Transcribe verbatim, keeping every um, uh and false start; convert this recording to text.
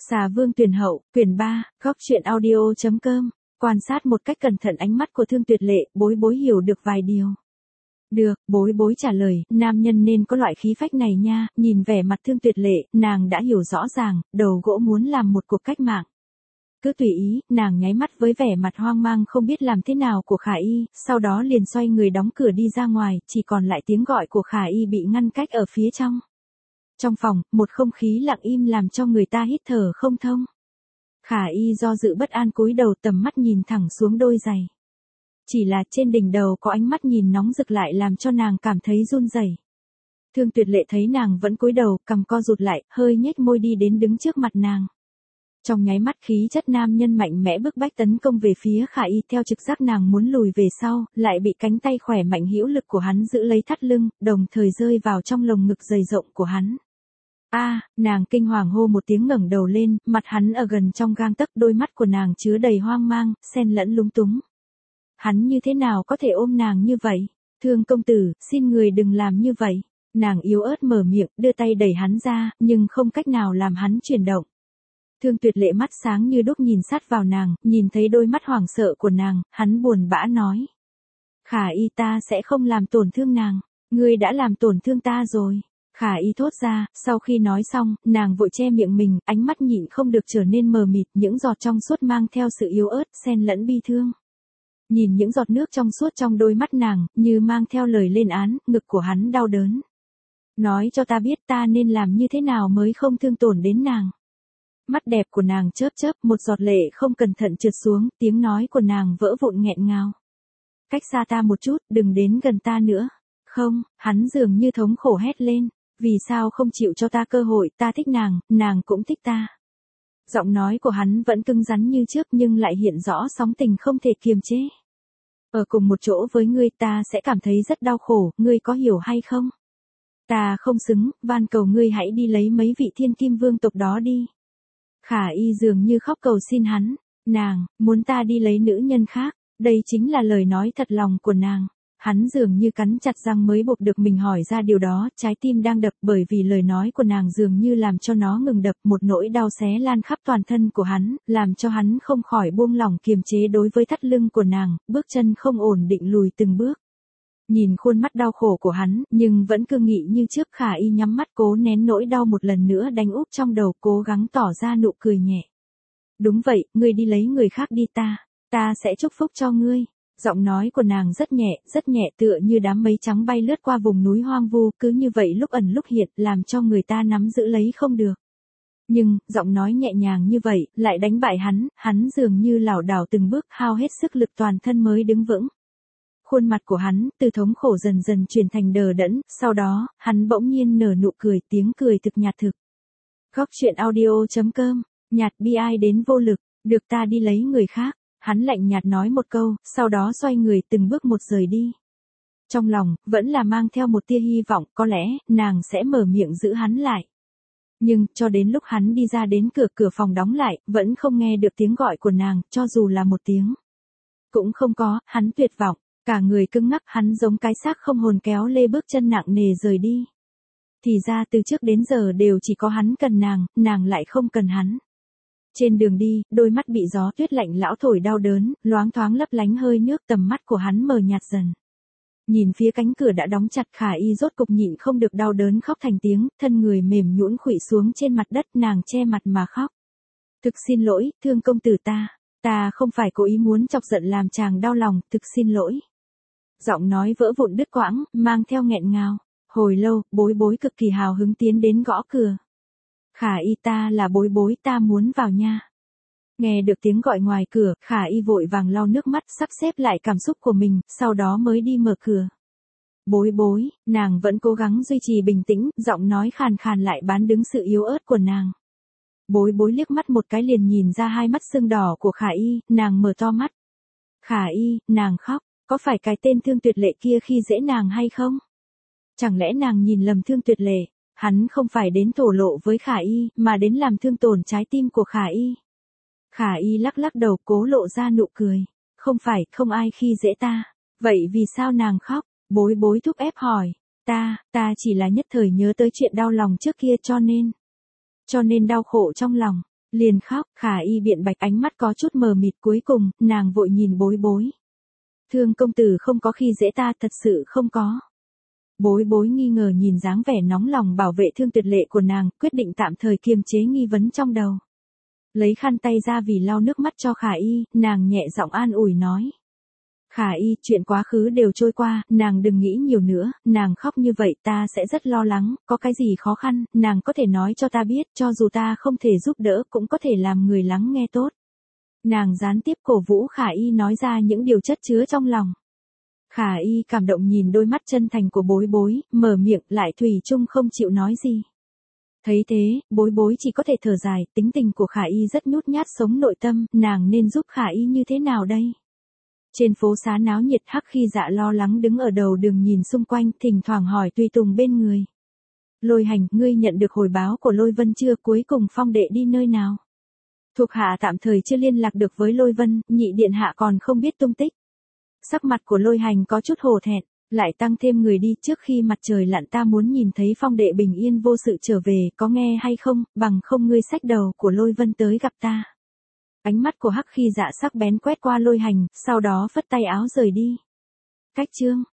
Xà Vương Tuyển Hậu, quyển ba, góc truyện audio.com, quan sát một cách cẩn thận ánh mắt của Thương Tuyệt Lệ, bối bối hiểu được vài điều. Được, bối bối trả lời, nam nhân nên có loại khí phách này nha, nhìn vẻ mặt Thương Tuyệt Lệ, nàng đã hiểu rõ ràng, đầu gỗ muốn làm một cuộc cách mạng. Cứ tùy ý, nàng nháy mắt với vẻ mặt hoang mang không biết làm thế nào của Khả Y, sau đó liền xoay người đóng cửa đi ra ngoài, chỉ còn lại tiếng gọi của Khả Y bị ngăn cách ở phía trong. Trong phòng, một không khí lặng im làm cho người ta hít thở không thông. Khả Y do dự bất an cúi đầu tầm mắt nhìn thẳng xuống đôi giày. Chỉ là trên đỉnh đầu có ánh mắt nhìn nóng rực lại làm cho nàng cảm thấy run rẩy. Thương Tuyệt Lệ thấy nàng vẫn cúi đầu, cằm co rụt lại, hơi nhếch môi đi đến đứng trước mặt nàng. Trong nháy mắt khí chất nam nhân mạnh mẽ bức bách tấn công về phía Khả Y, theo trực giác nàng muốn lùi về sau, lại bị cánh tay khỏe mạnh hữu lực của hắn giữ lấy thắt lưng, đồng thời rơi vào trong lồng ngực dày rộng của hắn. A, à, nàng kinh hoàng hô một tiếng ngẩng đầu lên, mặt hắn ở gần trong gang tấc, đôi mắt của nàng chứa đầy hoang mang, xen lẫn lúng túng. Hắn như thế nào có thể ôm nàng như vậy? Thương công tử, xin người đừng làm như vậy. Nàng yếu ớt mở miệng, đưa tay đẩy hắn ra, nhưng không cách nào làm hắn chuyển động. Thương Tuyệt Lệ mắt sáng như đuốc nhìn sát vào nàng, nhìn thấy đôi mắt hoảng sợ của nàng, hắn buồn bã nói. Khả Y, ta sẽ không làm tổn thương nàng, ngươi đã làm tổn thương ta rồi. Khả Y thốt ra, sau khi nói xong, nàng vội che miệng mình, ánh mắt nhịn không được trở nên mờ mịt, những giọt trong suốt mang theo sự yếu ớt, xen lẫn bi thương. Nhìn những giọt nước trong suốt trong đôi mắt nàng, như mang theo lời lên án, ngực của hắn đau đớn. Nói cho ta biết ta nên làm như thế nào mới không thương tổn đến nàng. Mắt đẹp của nàng chớp chớp, một giọt lệ không cẩn thận trượt xuống, tiếng nói của nàng vỡ vụn nghẹn ngào. Cách xa ta một chút, đừng đến gần ta nữa. Không, hắn dường như thống khổ hét lên. Vì sao không chịu cho ta cơ hội, ta thích nàng, nàng cũng thích ta. Giọng nói của hắn vẫn cứng rắn như trước nhưng lại hiện rõ sóng tình không thể kiềm chế. Ở cùng một chỗ với ngươi ta sẽ cảm thấy rất đau khổ, ngươi có hiểu hay không? Ta không xứng, van cầu ngươi hãy đi lấy mấy vị thiên kim vương tộc đó đi. Khả Y dường như khóc cầu xin hắn, nàng, muốn ta đi lấy nữ nhân khác, đây chính là lời nói thật lòng của nàng. Hắn dường như cắn chặt răng mới buộc được mình hỏi ra điều đó, trái tim đang đập bởi vì lời nói của nàng dường như làm cho nó ngừng đập, một nỗi đau xé lan khắp toàn thân của hắn, làm cho hắn không khỏi buông lỏng kiềm chế đối với thắt lưng của nàng, bước chân không ổn định lùi từng bước. Nhìn khuôn mắt đau khổ của hắn, nhưng vẫn cương nghị như trước, Khả Y nhắm mắt cố nén nỗi đau một lần nữa đánh úp trong đầu, cố gắng tỏ ra nụ cười nhẹ. Đúng vậy, ngươi đi lấy người khác đi, ta, ta sẽ chúc phúc cho ngươi. Giọng nói của nàng rất nhẹ, rất nhẹ tựa như đám mây trắng bay lướt qua vùng núi hoang vu, cứ như vậy lúc ẩn lúc hiện, làm cho người ta nắm giữ lấy không được. Nhưng, giọng nói nhẹ nhàng như vậy, lại đánh bại hắn, hắn dường như lảo đảo từng bước, hao hết sức lực toàn thân mới đứng vững. Khuôn mặt của hắn, từ thống khổ dần dần chuyển thành đờ đẫn, sau đó, hắn bỗng nhiên nở nụ cười, tiếng cười thực nhạt thực. Góc truyện audio.com, nhạt bi ai đến vô lực, được ta đi lấy người khác. Hắn lạnh nhạt nói một câu, sau đó xoay người từng bước một rời đi. Trong lòng, vẫn là mang theo một tia hy vọng, có lẽ, nàng sẽ mở miệng giữ hắn lại. Nhưng, cho đến lúc hắn đi ra đến cửa cửa phòng đóng lại, vẫn không nghe được tiếng gọi của nàng, cho dù là một tiếng. Cũng không có, hắn tuyệt vọng, cả người cứng ngắc, hắn giống cái xác không hồn kéo lê bước chân nặng nề rời đi. Thì ra từ trước đến giờ đều chỉ có hắn cần nàng, nàng lại không cần hắn. Trên đường đi, đôi mắt bị gió tuyết lạnh lão thổi đau đớn, loáng thoáng lấp lánh hơi nước, tầm mắt của hắn mờ nhạt dần. Nhìn phía cánh cửa đã đóng chặt, Khả Y rốt cục nhịn không được đau đớn khóc thành tiếng, thân người mềm nhũn khuỵu xuống trên mặt đất, nàng che mặt mà khóc. Thực xin lỗi, Thương công tử, ta, ta không phải cố ý muốn chọc giận làm chàng đau lòng, thực xin lỗi. Giọng nói vỡ vụn đứt quãng, mang theo nghẹn ngào. Hồi lâu, bối bối cực kỳ hào hứng tiến đến gõ cửa. Khả Y, ta là bối bối, ta muốn vào nha. Nghe được tiếng gọi ngoài cửa, Khả Y vội vàng lau nước mắt, sắp xếp lại cảm xúc của mình, sau đó mới đi mở cửa. Bối bối, nàng vẫn cố gắng duy trì bình tĩnh, giọng nói khàn khàn lại bán đứng sự yếu ớt của nàng. Bối bối liếc mắt một cái liền nhìn ra hai mắt sưng đỏ của Khả Y, nàng mở to mắt. Khả Y, nàng khóc, có phải cái tên Thương Tuyệt Lệ kia khi dễ nàng hay không? Chẳng lẽ nàng nhìn lầm Thương Tuyệt Lệ? Hắn không phải đến thổ lộ với Khả Y, mà đến làm thương tổn trái tim của Khả Y. Khả Y lắc lắc đầu cố lộ ra nụ cười. Không phải, không ai khi dễ ta. Vậy vì sao nàng khóc? Bối bối thúc ép hỏi. Ta, ta chỉ là nhất thời nhớ tới chuyện đau lòng trước kia cho nên. Cho nên đau khổ trong lòng. Liền khóc, Khả Y biện bạch ánh mắt có chút mờ mịt, cuối cùng, nàng vội nhìn bối bối. Thương công tử không có khi dễ ta, thật sự không có. Bối bối nghi ngờ nhìn dáng vẻ nóng lòng bảo vệ Thương Tuyệt Lệ của nàng, quyết định tạm thời kiềm chế nghi vấn trong đầu. Lấy khăn tay ra vì lau nước mắt cho Khả Y, nàng nhẹ giọng an ủi nói. Khả Y, chuyện quá khứ đều trôi qua, nàng đừng nghĩ nhiều nữa, nàng khóc như vậy ta sẽ rất lo lắng, có cái gì khó khăn, nàng có thể nói cho ta biết, cho dù ta không thể giúp đỡ cũng có thể làm người lắng nghe tốt. Nàng gián tiếp cổ vũ Khả Y nói ra những điều chất chứa trong lòng. Khả Y cảm động nhìn đôi mắt chân thành của bối bối, mở miệng lại thủy chung không chịu nói gì. Thấy thế, bối bối chỉ có thể thở dài, tính tình của Khả Y rất nhút nhát sống nội tâm, nàng nên giúp Khả Y như thế nào đây? Trên phố xá náo nhiệt, Hắc Khi Dạ lo lắng đứng ở đầu đường nhìn xung quanh, thỉnh thoảng hỏi tùy tùng bên người. Lôi Hành, ngươi nhận được hồi báo của Lôi Vân chưa, cuối cùng Phong đệ đi nơi nào? Thuộc hạ tạm thời chưa liên lạc được với Lôi Vân, nhị điện hạ còn không biết tung tích. Sắc mặt của Lôi Hành có chút hổ thẹn, lại tăng thêm người đi, trước khi mặt trời lặn ta muốn nhìn thấy Phong đệ bình yên vô sự trở về, có nghe hay không, bằng không ngươi xách đầu của Lôi Vân tới gặp ta. Ánh mắt của Hắc Khi Dạ sắc bén quét qua Lôi Hành, sau đó phất tay áo rời đi. Cách chương